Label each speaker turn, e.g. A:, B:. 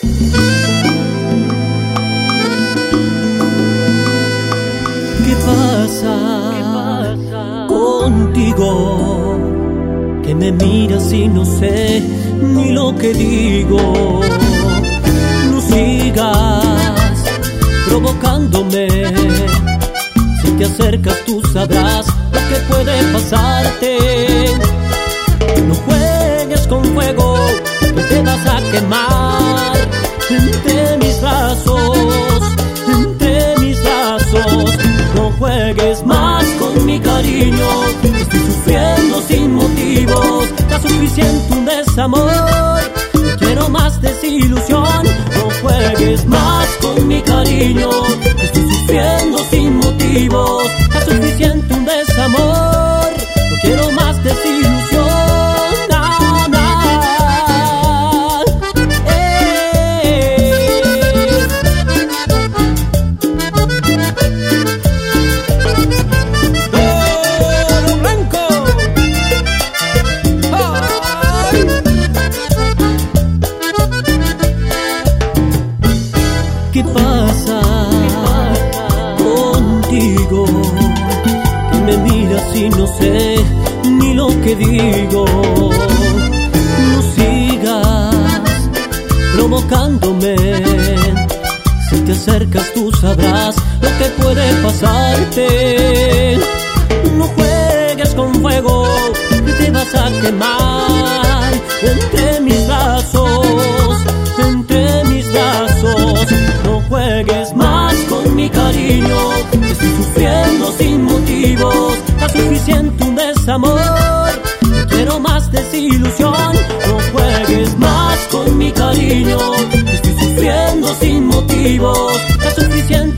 A: ¿Qué pasa contigo? Que me miras y no sé ni lo que digo. No sigas provocándome. Si te acercas tú sabrás lo que puede pasarte. No juegues con fuego, que te vas a quemar. Entre mis brazos, entre mis brazos. No juegues más con mi cariño. Estoy sufriendo sin motivos. Está suficiente un desamor. No quiero más desilusión. No juegues más con mi cariño. Estoy sufriendo sin motivos. Está suficiente un desamor. No quiero más desilusión. ¿Qué pasa contigo? Que me miras y no sé ni lo que digo. No sigas provocándome. Si te acercas tú sabrás lo que puede pasarte. No juegues con fuego, que te vas a quemar. Entre mis brazos, entre mis brazos. No juegues más con mi cariño. Estoy sufriendo sin motivos. Está suficiente un desamor. No quiero más desilusión. No juegues más con mi cariño. Estoy sufriendo sin motivos. Está suficiente